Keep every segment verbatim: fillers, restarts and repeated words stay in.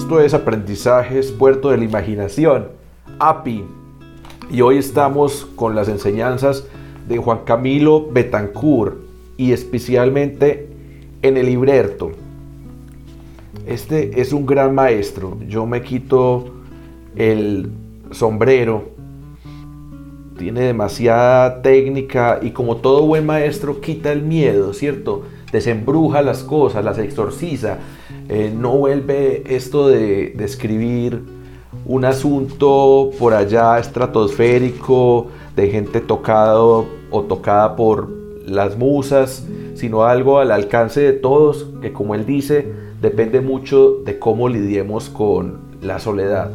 Esto es Aprendizajes Puerto de la Imaginación, A P I. Y hoy estamos con las enseñanzas de Juan Camilo Betancourt y especialmente en el libreto. Este es un gran maestro. Yo me quito el sombrero. Tiene demasiada técnica y, como todo buen maestro, quita el miedo, ¿cierto? Desembruja las cosas, las exorciza. Eh, no vuelve esto de, de escribir un asunto por allá estratosférico, de gente tocado o tocada por las musas, sino algo al alcance de todos, que, como él dice, depende mucho de cómo lidiemos con la soledad.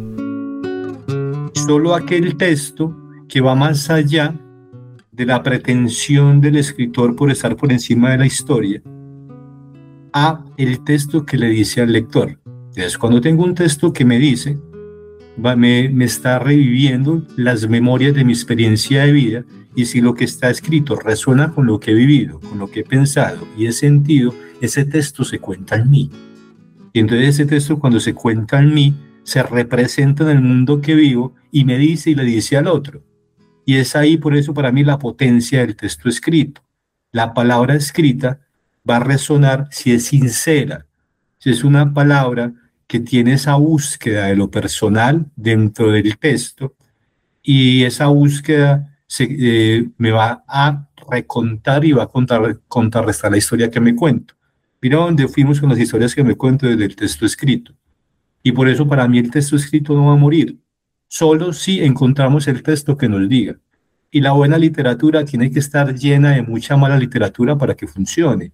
Solo aquel texto que va más allá de la pretensión del escritor por estar por encima de la historia, a el texto que le dice al lector. Entonces, cuando tengo un texto que me dice, va, me, me está reviviendo las memorias de mi experiencia de vida, y si lo que está escrito resuena con lo que he vivido, con lo que he pensado y he sentido, ese texto se cuenta en mí. Y entonces ese texto, cuando se cuenta en mí, se representa en el mundo que vivo y me dice y le dice al otro. Y es ahí, por eso, para mí, la potencia del texto escrito. La palabra escrita va a resonar si es sincera, si es una palabra que tiene esa búsqueda de lo personal dentro del texto, y esa búsqueda se, eh, me va a recontar y va a contar, contrarrestar la historia que me cuento. Mira dónde fuimos con las historias que me cuento desde el texto escrito. Y por eso, para mí, el texto escrito no va a morir, solo si encontramos el texto que nos diga. Y la buena literatura tiene que estar llena de mucha mala literatura para que funcione.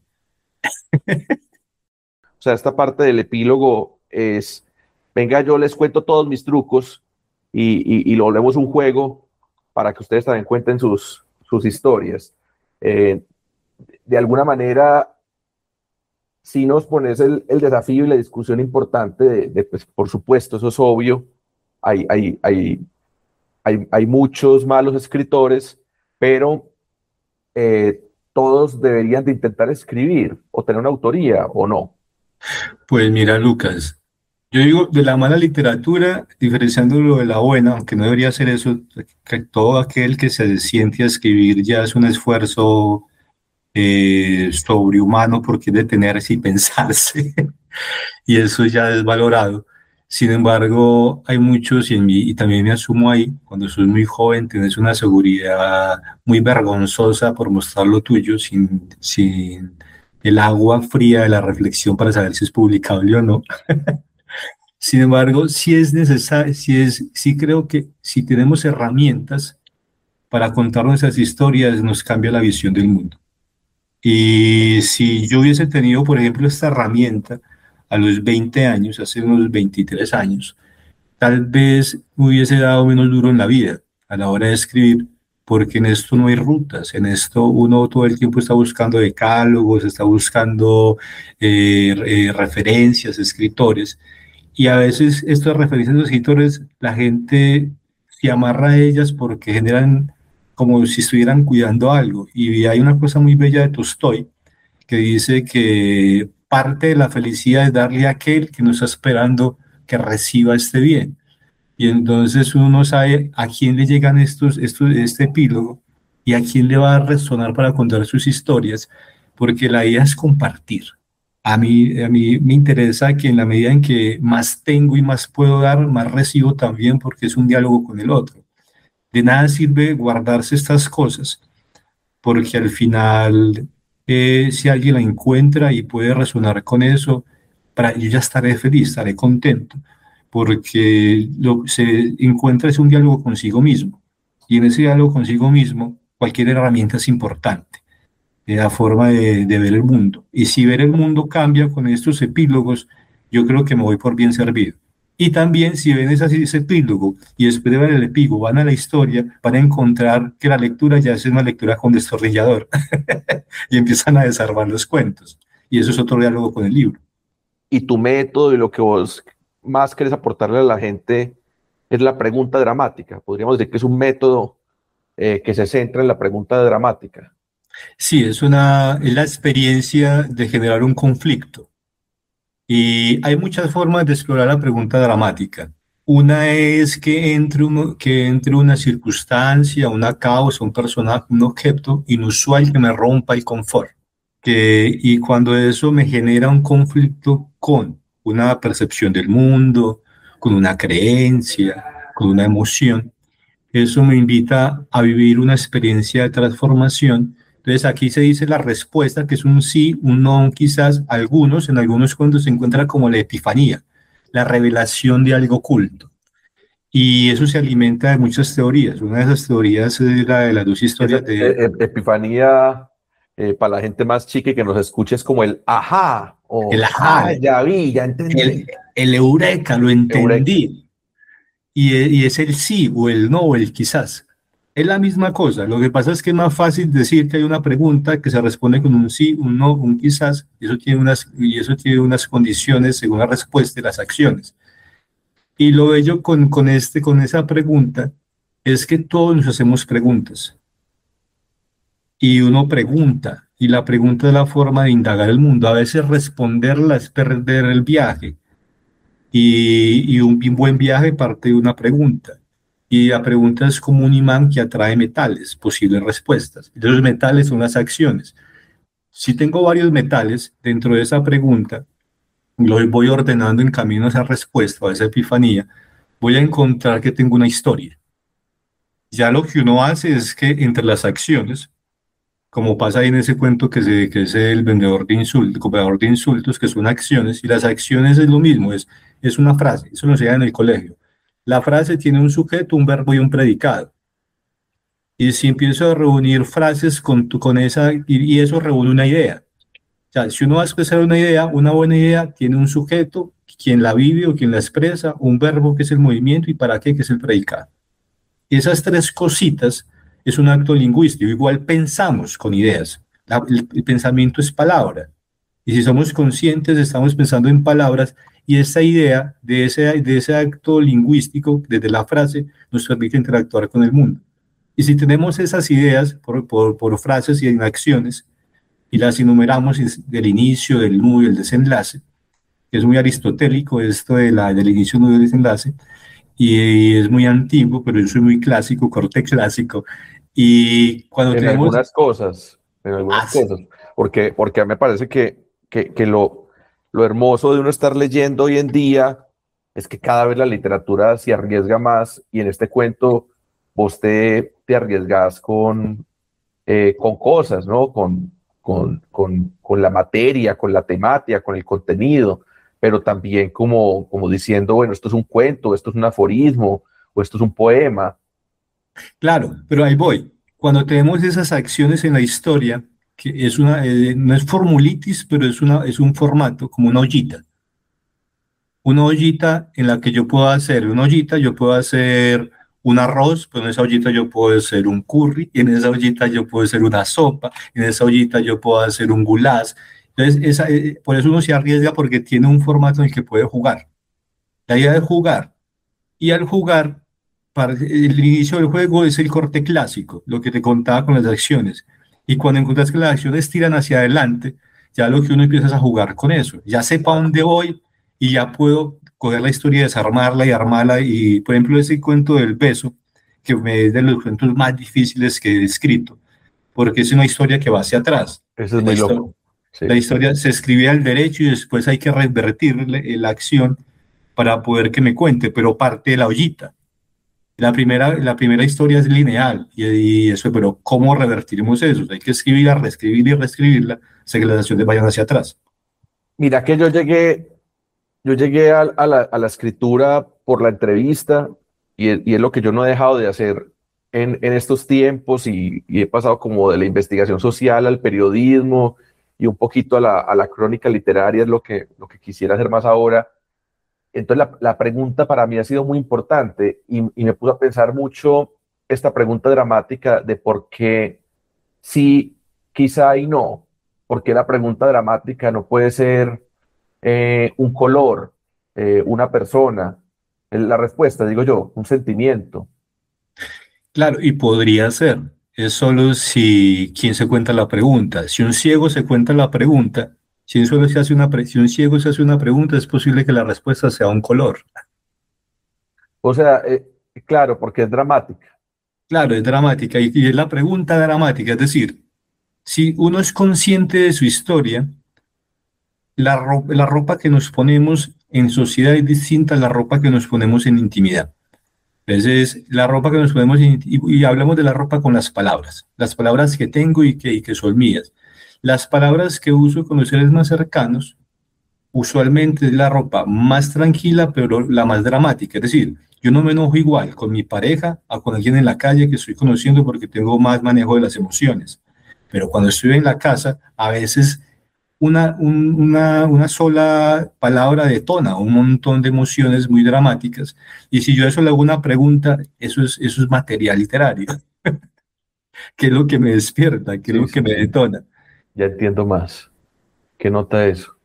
O sea, esta parte del epílogo es: venga, yo les cuento todos mis trucos y, y, y lo volvemos un juego para que ustedes también cuenten sus, sus historias. Eh, de alguna manera, si nos pones el, el desafío y la discusión importante de, de pues, por supuesto, eso es obvio, hay, hay, hay, hay, hay muchos malos escritores, pero eh, todos deberían de intentar escribir o tener una autoría, ¿o no? Pues mira, Lucas, yo digo de la mala literatura, diferenciándolo de la buena, aunque no debería ser eso, que todo aquel que se siente a escribir ya es un esfuerzo eh, sobrehumano, porque es detenerse y pensarse, y eso ya es valorado. Sin embargo, hay muchos, y, en mí, y también me asumo ahí, cuando sos muy joven, tienes una seguridad muy vergonzosa por mostrar lo tuyo sin, sin el agua fría de la reflexión para saber si es publicable o no. Sin embargo, sí es necesario, sí, es, sí creo que si tenemos herramientas para contar nuestras historias, nos cambia la visión del mundo. Y si yo hubiese tenido, por ejemplo, esta herramienta a los veinte años, hace unos veintitrés años, tal vez me hubiese dado menos duro en la vida a la hora de escribir, porque en esto no hay rutas, en esto uno todo el tiempo está buscando decálogos, está buscando eh, eh, referencias, escritores, y a veces estas referencias de escritores, la gente se amarra a ellas porque generan como si estuvieran cuidando algo. Y hay una cosa muy bella de Tolstói que dice que parte de la felicidad es darle a aquel que no está esperando que reciba este bien. Y entonces uno no sabe a quién le llegan estos, estos, este epílogo y a quién le va a resonar para contar sus historias, porque la idea es compartir. A mí, a mí me interesa que en la medida en que más tengo y más puedo dar, más recibo también, porque es un diálogo con el otro. De nada sirve guardarse estas cosas, porque al final, eh, si alguien la encuentra y puede resonar con eso, para, yo ya estaré feliz, estaré contento, porque lo que se encuentra es un diálogo consigo mismo, y en ese diálogo consigo mismo, cualquier herramienta es importante, de la forma de, de ver el mundo. Y si ver el mundo cambia con estos epílogos, yo creo que me voy por bien servido. Y también, si ven ese, ese epílogo y después de ver el epílogo van a la historia, van a encontrar que la lectura ya es una lectura con destornillador y empiezan a desarmar los cuentos. Y eso es otro diálogo con el libro. Y tu método y lo que vos más querés aportarle a la gente es la pregunta dramática. Podríamos decir que es un método eh, que se centra en la pregunta dramática. Sí, es, una, es la experiencia de generar un conflicto. Y hay muchas formas de explorar la pregunta dramática. Una es que entre, uno, que entre una circunstancia, una causa, un personaje, un objeto inusual que me rompa el confort. Que, y cuando eso me genera un conflicto con una percepción del mundo, con una creencia, con una emoción, eso me invita a vivir una experiencia de transformación. Entonces aquí se dice la respuesta, que es un sí, un no, un quizás, algunos, en algunos cuentos se encuentra como la epifanía, la revelación de algo oculto. Y eso se alimenta de muchas teorías. Una de esas teorías es la de las dos Esa historias eh, de eh, epifanía, eh, para la gente más chica y que nos escuche, es como el ajá, el o ajá, ah, ya vi, ya el, entendí. el eureka, lo Eureka. entendí. Y, e- y es el sí o el no o el quizás. Es la misma cosa. Lo que pasa es que es más fácil decir que hay una pregunta que se responde con un sí, un no, un quizás, y eso tiene unas, y eso tiene unas condiciones según la respuesta de las acciones. Y lo bello con, con, este, con esa pregunta es que todos nos hacemos preguntas. Y uno pregunta, y la pregunta es la forma de indagar el mundo. A veces responderla es perder el viaje. Y, y un, un buen viaje parte de una pregunta. Y la pregunta es como un imán que atrae metales, posibles respuestas. Y los metales son las acciones. Si tengo varios metales dentro de esa pregunta, los voy ordenando en camino a esa respuesta, a esa epifanía, voy a encontrar que tengo una historia. Ya lo que uno hace es que entre las acciones, como pasa ahí en ese cuento que, se, que es el vendedor de insultos, comprador de insultos, que son acciones, y las acciones es lo mismo, es, es una frase, eso nos enseñan en el colegio. La frase tiene un sujeto, un verbo y un predicado. Y si empiezo a reunir frases con, tu, con esa, y, y eso reúne una idea. O sea, si uno va a expresar una idea, una buena idea tiene un sujeto, quien la vive o quien la expresa, un verbo que es el movimiento y para qué, que es el predicado. Esas tres cositas es un acto lingüístico. Igual pensamos con ideas. La, el, el pensamiento es palabra. Y si somos conscientes, estamos pensando en palabras y esa idea de ese, de ese acto lingüístico, desde la frase, nos permite interactuar con el mundo. Y si tenemos esas ideas por, por, por frases y en acciones, y las enumeramos del inicio, del nudo y el desenlace, que es muy aristotélico esto de la, del inicio, nudo y desenlace, y es muy antiguo, pero yo soy muy clásico, corte clásico. Y cuando En tenemos... algunas cosas, en algunas Ah, sí, cosas, porque, porque a mí me parece que, que, que lo, lo hermoso de uno estar leyendo hoy en día es que cada vez la literatura se arriesga más y en este cuento vos te, te arriesgas con, eh, con cosas, ¿no? Con, con, con, con la materia, con la temática, con el contenido, pero también como, como diciendo, bueno, esto es un cuento, esto es un aforismo o esto es un poema. claro, pero ahí voy. Cuando tenemos esas acciones en la historia, que es una, eh, no es formulitis, pero es, una, es un formato, como una ollita. Una ollita en la que yo puedo hacer, una ollita, yo puedo hacer un arroz, pero en esa ollita yo puedo hacer un curry, y en esa ollita yo puedo hacer una sopa, en esa ollita yo puedo hacer un goulash. Entonces, esa, eh, por eso uno se arriesga porque tiene un formato en el que puede jugar. La idea de jugar. Y al jugar, para, el inicio del juego es el corte clásico, lo que te contaba con las acciones. Y cuando encuentras que las acciones tiran hacia adelante, ya lo que uno empieza es a jugar con eso. Ya sé para dónde voy y ya puedo coger la historia, desarmarla y armarla. Y, por ejemplo, ese cuento del beso, que me es de los cuentos más difíciles que he escrito, porque es una historia que va hacia atrás. Eso es La muy historia, loco. Sí. la historia se escribe al derecho y después hay que revertir la acción para poder que me cuente, pero parte de la ollita. La primera, la primera historia es lineal y, y eso, pero ¿cómo revertimos eso? Hay que escribirla, reescribirla y reescribirla, hasta que las acciones vayan hacia atrás. Mira que yo llegué, yo llegué a, a la, a la escritura por la entrevista y, es- y es lo que yo no he dejado de hacer en, en estos tiempos y, y he pasado como de la investigación social al periodismo y un poquito a la, a la crónica literaria, es lo que, lo que quisiera hacer más ahora. Entonces la, la pregunta para mí ha sido muy importante y, y me puso a pensar mucho esta pregunta dramática de por qué sí, quizá y no, por qué la pregunta dramática no puede ser eh, un color, eh, una persona. Eh, La respuesta, digo yo, un sentimiento. Claro, y podría ser. Es solo si quien se cuenta la pregunta. Si un ciego se cuenta la pregunta, Si un, solo se hace una pre- si un ciego se hace una pregunta, es posible que la respuesta sea un color. O sea, eh, claro, porque es dramática. Claro, es dramática y, y es la pregunta dramática. Es decir, si uno es consciente de su historia, la ropa, la ropa que nos ponemos en sociedad es distinta a la ropa que nos ponemos en intimidad. Entonces, la ropa que nos ponemos, en- y, y hablamos de la ropa con las palabras, las palabras que tengo y que, y que son mías. Las palabras que uso con los seres más cercanos, usualmente es la ropa más tranquila, pero la más dramática. Es decir, yo no me enojo igual con mi pareja a con alguien en la calle que estoy conociendo porque tengo más manejo de las emociones. Pero cuando estoy en la casa, a veces una, un- una, una sola palabra detona un montón de emociones muy dramáticas. Y si yo a eso le hago una pregunta, eso es, eso es material literario. ¿Qué es lo que me despierta? ¿Qué es Sí, lo que sí, me sí. detona? Ya entiendo más. ¿Qué nota eso?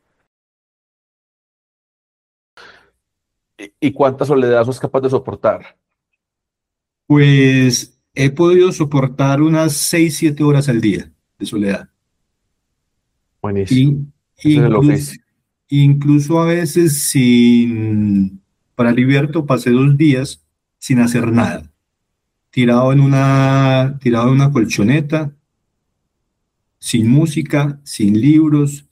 ¿Y, y cuánta soledad sos capaz de soportar? Pues he podido soportar unas seis siete horas al día de soledad. Buenísimo. In- Ese es el incluso, oficio. incluso a veces sin, para Liberto pasé dos días sin hacer nada, tirado en una, tirado en una colchoneta, sin música, sin libros,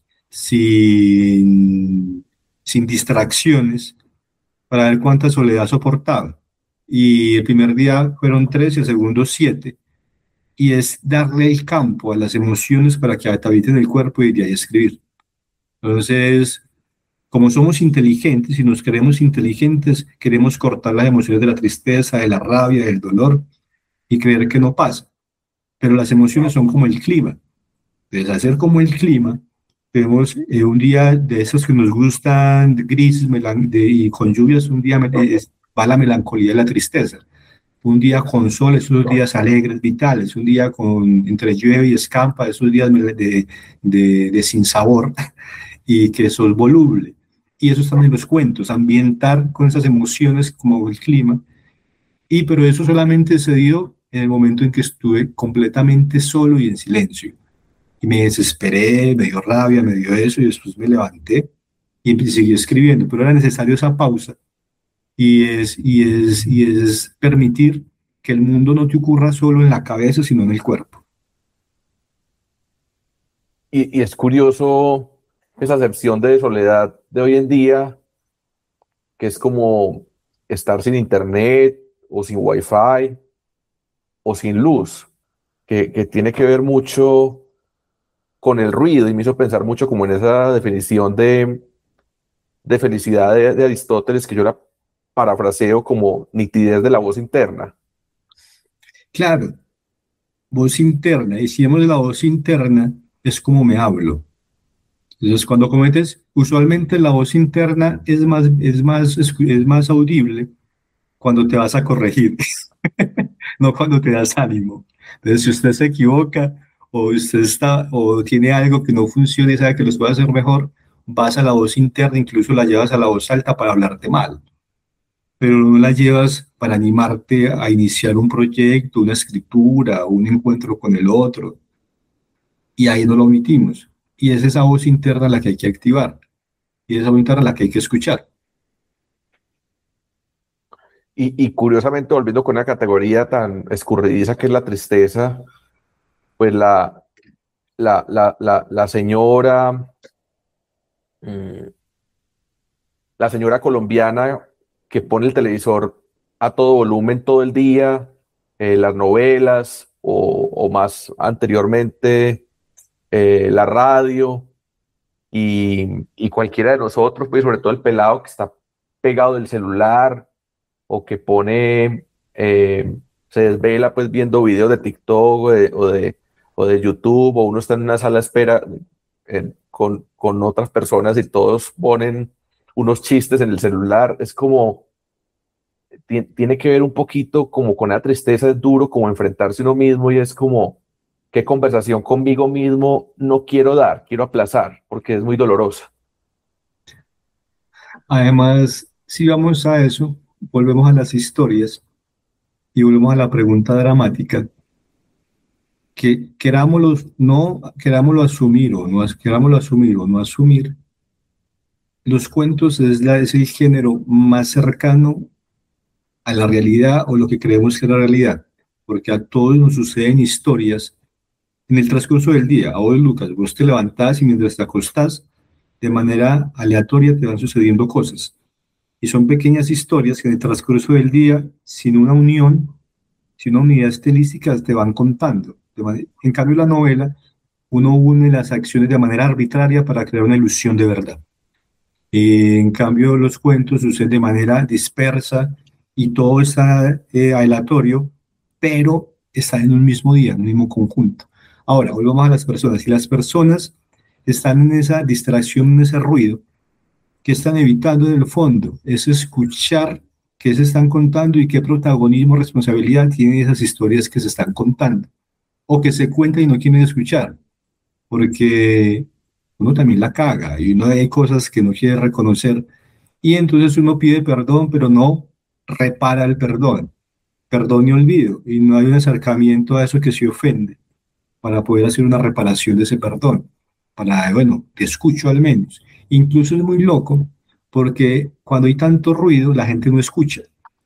sin, sin distracciones, para ver cuánta soledad soportaba. Y el primer día fueron tres y el segundo siete. Y es darle el campo a las emociones para que habiten el cuerpo y de ahí escribir. Entonces, como somos inteligentes y nos creemos inteligentes, queremos cortar las emociones de la tristeza, de la rabia, del dolor y creer que no pasa. Pero las emociones son como el clima. Entonces, hacer como el clima, tenemos eh, un día de esos que nos gustan, de grises melan- de- y con lluvias, un día me- es- va la melancolía y la tristeza. Un día con sol, esos días alegres, vitales. Un día con entre llueve y escampa, esos días de, de, de sinsabor y que sos voluble. Y eso están en los cuentos, ambientar con esas emociones como el clima. Y pero eso solamente se dio en el momento en que estuve completamente solo y en silencio. Y me desesperé, me dio rabia, me dio eso, y después me levanté y seguí escribiendo. Pero era necesario esa pausa y es, y es, y es permitir que el mundo no te ocurra solo en la cabeza, sino en el cuerpo. Y, y es curioso esa acepción de soledad de hoy en día, que es como estar sin internet o sin wifi o sin luz, que, que tiene que ver mucho con el ruido y me hizo pensar mucho como en esa definición de, de felicidad de, de Aristóteles, que yo la parafraseo como nitidez de la voz interna. Claro, voz interna, y si hemos de la voz interna, es como me hablo. Entonces, cuando cometes, usualmente la voz interna es más, es más, es más audible cuando te vas a corregir, no cuando te das ánimo. Entonces, si usted se equivoca o usted está o tiene algo que no funciona y sabe que los puede hacer mejor, vas a la voz interna, incluso la llevas a la voz alta para hablarte mal, pero no la llevas para animarte a iniciar un proyecto, una escritura, un encuentro con el otro, y ahí no lo omitimos. Y es esa voz interna la que hay que activar, y es esa voz interna la que hay que escuchar. Y, y curiosamente, volviendo con una categoría tan escurridiza que es la tristeza, pues la, la, la, la, la señora, mm, la señora colombiana que pone el televisor a todo volumen todo el día, eh, las novelas o, o más anteriormente eh, la radio y, y cualquiera de nosotros, pues sobre todo el pelado que está pegado del celular o que pone, eh, se desvela pues viendo videos de TikTok o de, o de, o de YouTube, o uno está en una sala de espera eh, con, con otras personas y todos ponen unos chistes en el celular. Es como, ti- tiene que ver un poquito como con la tristeza, es duro como enfrentarse uno mismo y es como, ¿qué conversación conmigo mismo no quiero dar? Quiero aplazar porque es muy dolorosa. Además, si vamos a eso, volvemos a las historias y volvemos a la pregunta dramática. que querámoslo, no querámoslo asumir o no as- querámoslo asumir o no asumir, los cuentos es, la, es el género más cercano a la realidad o lo que creemos que es la realidad, porque a todos nos suceden historias en el transcurso del día. A vos, Lucas, vos te levantás y mientras te acostás, de manera aleatoria te van sucediendo cosas. Y son pequeñas historias que en el transcurso del día, sin una unión, sin una unidad estilística, te van contando. De manera- En cambio, la novela, uno une las acciones de manera arbitraria para crear una ilusión de verdad. Eh, en cambio, los cuentos suceden de manera dispersa y todo está eh, aleatorio, pero están en un mismo día, en un mismo conjunto. Ahora, volvamos a las personas. Si las personas están en esa distracción, en ese ruido, ¿qué están evitando en el fondo? Es escuchar qué se están contando y qué protagonismo, responsabilidad tienen esas historias que se están contando o que se cuentan y no quieren escuchar, porque uno también la caga y uno hay cosas que no quiere reconocer y entonces uno pide perdón, pero no repara el perdón, perdón y olvido, y no hay un acercamiento a eso que se ofende para poder hacer una reparación de ese perdón, para, bueno, te escucho al menos. Incluso es muy loco porque cuando hay tanto ruido la gente no escucha.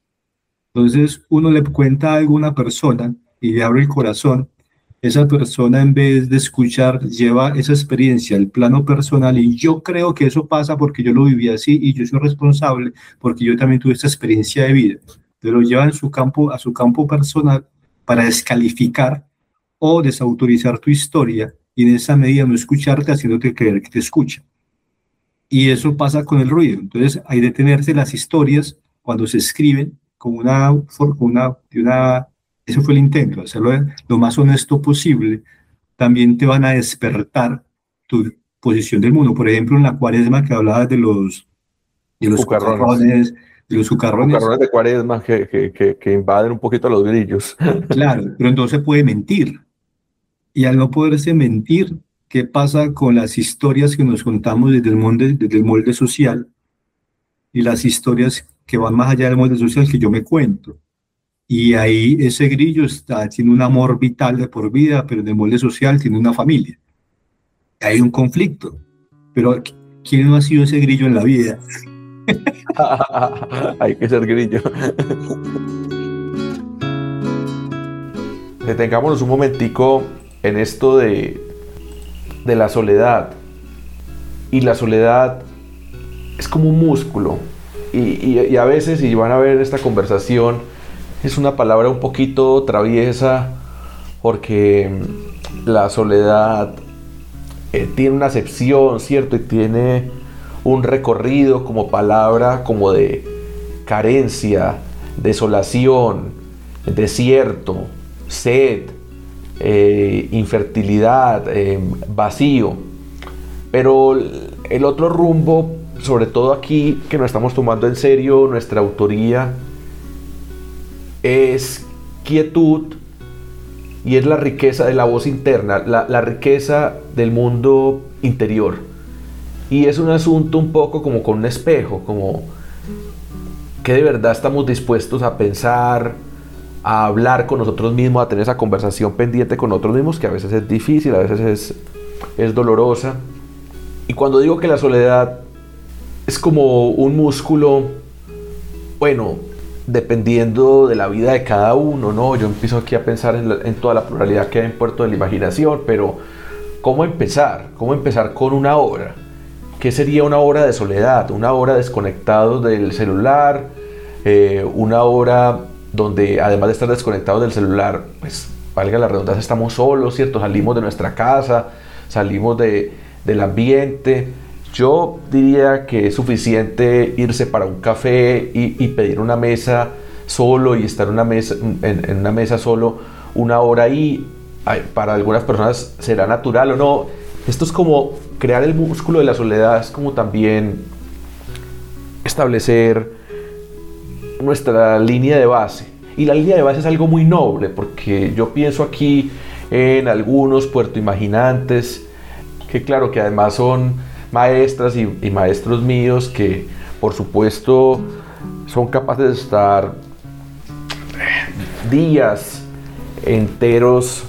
Entonces uno le cuenta algo a una persona y le abre el corazón, esa persona en vez de escuchar lleva esa experiencia al plano personal y yo creo que eso pasa porque yo lo viví así y yo soy responsable porque yo también tuve esta experiencia de vida. Pero lo lleva en su campo, a su campo personal para descalificar o desautorizar tu historia y en esa medida no escucharte haciéndote creer que te escucha. Y eso pasa con el ruido. Entonces hay que detenerse las historias cuando se escriben con una, con una, de una, eso fue el intento, hacerlo lo más honesto posible, también te van a despertar tu posición del mundo. Por ejemplo, en la cuaresma que hablabas de los, de los Cucarrones. cucarrones, de los cucarrones, Cucarrones de cuaresma que, que, que, que invaden un poquito a los grillos. claro, pero entonces puede mentir. Y al no poderse mentir, ¿qué pasa con las historias que nos contamos desde el molde, desde el molde social y las historias que van más allá del molde social que yo me cuento? Y ahí ese grillo está, tiene un amor vital de por vida, pero en el molde social tiene una familia. Hay un conflicto. Pero ¿quién no ha sido ese grillo en la vida? Hay que ser grillo. Detengámonos un momentico en esto de, de la soledad. Y la soledad es como un músculo. Y, y, y a veces, y van a ver esta conversación, es una palabra un poquito traviesa porque la soledad eh, tiene una acepción, ¿cierto? Y tiene un recorrido como palabra como de carencia, desolación, desierto, sed, eh, infertilidad, eh, vacío. Pero el otro rumbo, sobre todo aquí, que nos estamos tomando en serio nuestra autoría, es quietud y es la riqueza de la voz interna, la, la riqueza del mundo interior. Y es un asunto un poco como con un espejo, como que de verdad estamos dispuestos a pensar, a hablar con nosotros mismos, a tener esa conversación pendiente con nosotros mismos, que a veces es difícil, a veces es, es dolorosa. Y cuando digo que la soledad es como un músculo, bueno, dependiendo de la vida de cada uno, ¿no? Yo empiezo aquí a pensar en, la, en toda la pluralidad que hay en Puerto de la Imaginación, pero ¿cómo empezar? ¿Cómo empezar con una hora? ¿Qué sería una hora de soledad? Una hora desconectados del celular, eh, una hora donde además de estar desconectados del celular, pues valga la redundancia, estamos solos, ¿cierto? Salimos de nuestra casa, salimos de, del ambiente. Yo diría que es suficiente irse para un café y, y pedir una mesa solo y estar una mesa, en, en una mesa solo una hora ahí. Para algunas personas será natural o no. Esto es como crear el músculo de la soledad, es como también establecer nuestra línea de base. Y la línea de base es algo muy noble, porque yo pienso aquí en algunos puertoimaginantes, que claro, que además son maestras y, y maestros míos, que por supuesto son capaces de estar días enteros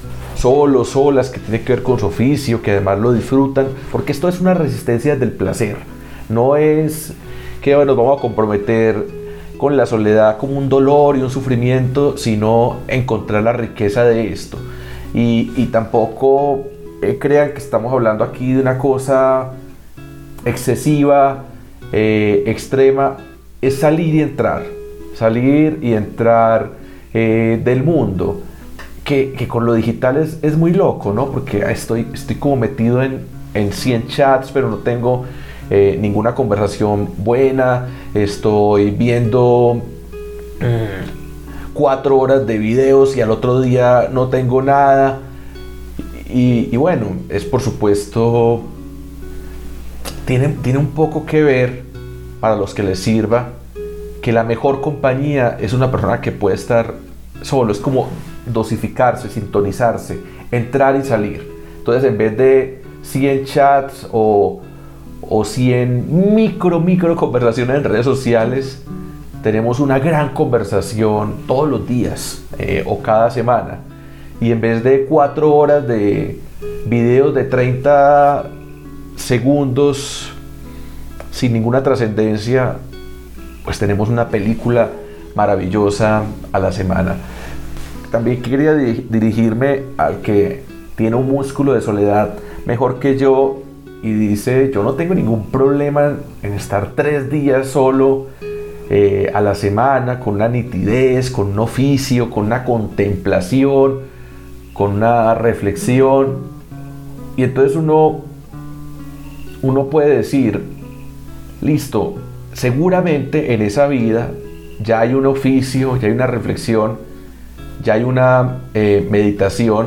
solos, solas, que tiene que ver con su oficio, que además lo disfrutan, porque esto es una resistencia del placer, no es que bueno, nos vamos a comprometer con la soledad como un dolor y un sufrimiento, sino encontrar la riqueza de esto. Y, y tampoco eh, crean que estamos hablando aquí de una cosa excesiva, eh, extrema. Es salir y entrar, salir y entrar eh, del mundo, que, que con lo digital es, es muy loco, ¿no? Porque estoy, estoy como metido en, en cien chats, pero no tengo eh, ninguna conversación buena, estoy viendo cuatro horas de videos y al otro día no tengo nada. Y, y bueno, es por supuesto, tiene, tiene un poco que ver, para los que les sirva, que la mejor compañía es una persona que puede estar solo, es como dosificarse, sintonizarse, entrar y salir. Entonces, en vez de cien chats o, o cien micro, micro conversaciones en redes sociales, tenemos una gran conversación todos los días eh, o cada semana. Y en vez de cuatro horas de videos de treinta segundos sin ninguna trascendencia, pues tenemos una película maravillosa a la semana. También quería dirigirme al que tiene un músculo de soledad mejor que yo y dice: yo no tengo ningún problema en estar tres días solo eh, a la semana, con una nitidez, con un oficio, con una contemplación, con una reflexión. Y entonces uno, uno puede decir: listo, seguramente en esa vida ya hay un oficio, ya hay una reflexión, ya hay una eh, meditación,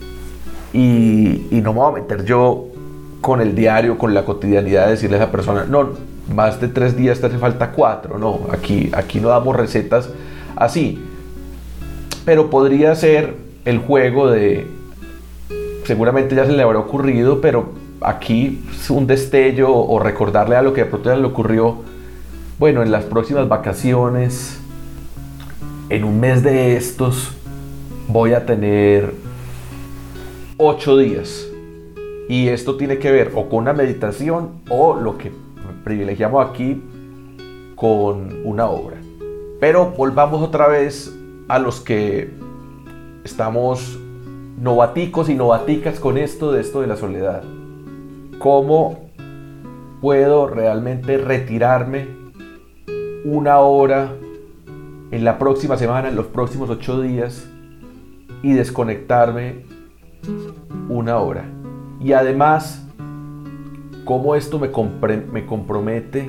y, y no me voy a meter yo con el diario, con la cotidianidad, de decirle a esa persona: no, más de tres días te hace falta cuatro. No, aquí, aquí no damos recetas así. Pero podría ser el juego de, seguramente ya se le habrá ocurrido, pero aquí un destello, o recordarle a lo que de pronto ya le ocurrió: bueno, en las próximas vacaciones, en un mes de estos, voy a tener ocho días. Y esto tiene que ver o con una meditación, o lo que privilegiamos aquí, con una obra. Pero volvamos otra vez a los que estamos novaticos y novaticas con esto de esto de la soledad. ¿Cómo puedo realmente retirarme una hora en la próxima semana, en los próximos ocho días, y desconectarme una hora? Y además, ¿cómo esto me, compre- me compromete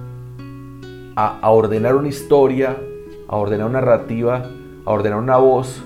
a, a ordenar una historia, a ordenar una narrativa, a ordenar una voz,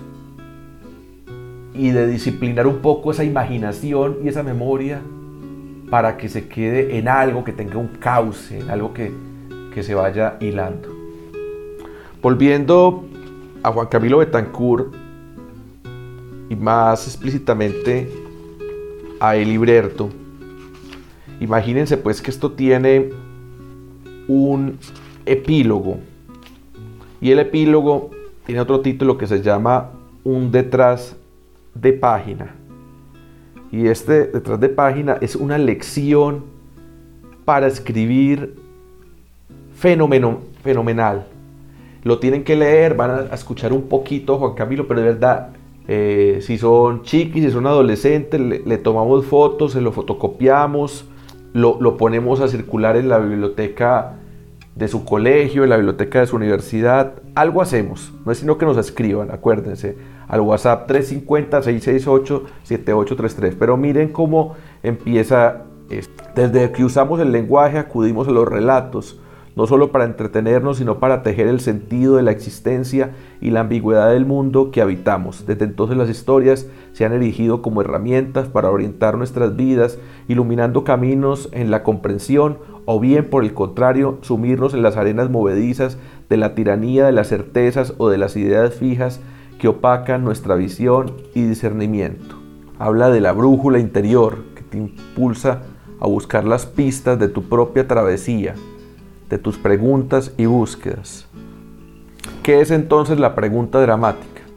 y de disciplinar un poco esa imaginación y esa memoria para que se quede en algo que tenga un cauce, en algo que, que se vaya hilando? Volviendo a Juan Camilo Betancourt, y más explícitamente a Eliberto, imagínense pues que esto tiene un epílogo, y el epílogo tiene otro título que se llama Un detrás de página. Y este detrás de página es una lección para escribir fenómeno, fenomenal. Lo tienen que leer, van a escuchar un poquito Juan Camilo, pero de verdad, eh, si son chiquis, si son adolescentes, le, le tomamos fotos, se lo fotocopiamos, lo, lo ponemos a circular en la biblioteca de su colegio, en la biblioteca de su universidad. Algo hacemos, no es sino que nos escriban, acuérdense, al WhatsApp tres cinco cero, seis seis ocho, siete ocho tres tres. Pero miren cómo empieza esto. Desde que usamos el lenguaje acudimos a los relatos, no solo para entretenernos, sino para tejer el sentido de la existencia y la ambigüedad del mundo que habitamos. Desde entonces las historias se han erigido como herramientas para orientar nuestras vidas, iluminando caminos en la comprensión, o bien, por el contrario, sumirnos en las arenas movedizas de la tiranía de las certezas o de las ideas fijas que opacan nuestra visión y discernimiento. Habla de la brújula interior que te impulsa a buscar las pistas de tu propia travesía, de tus preguntas y búsquedas. ¿Qué es entonces la pregunta dramática?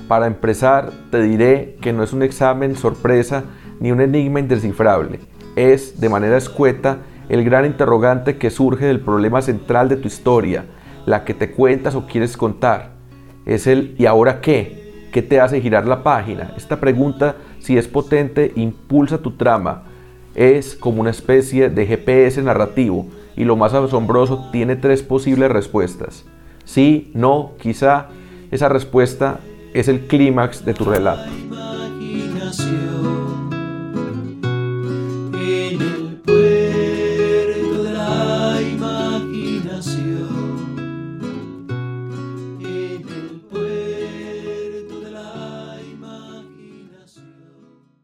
Para empezar, te diré que no es un examen sorpresa ni un enigma indescifrable. Es, de manera escueta, el gran interrogante que surge del problema central de tu historia, la que te cuentas o quieres contar. Es el ¿y ahora qué? ¿Qué te hace girar la página? Esta pregunta, si es potente, impulsa tu trama. Es como una especie de G P S narrativo y lo más asombroso, tiene tres posibles respuestas. Sí, no, quizá. Esa respuesta es el clímax de tu relato.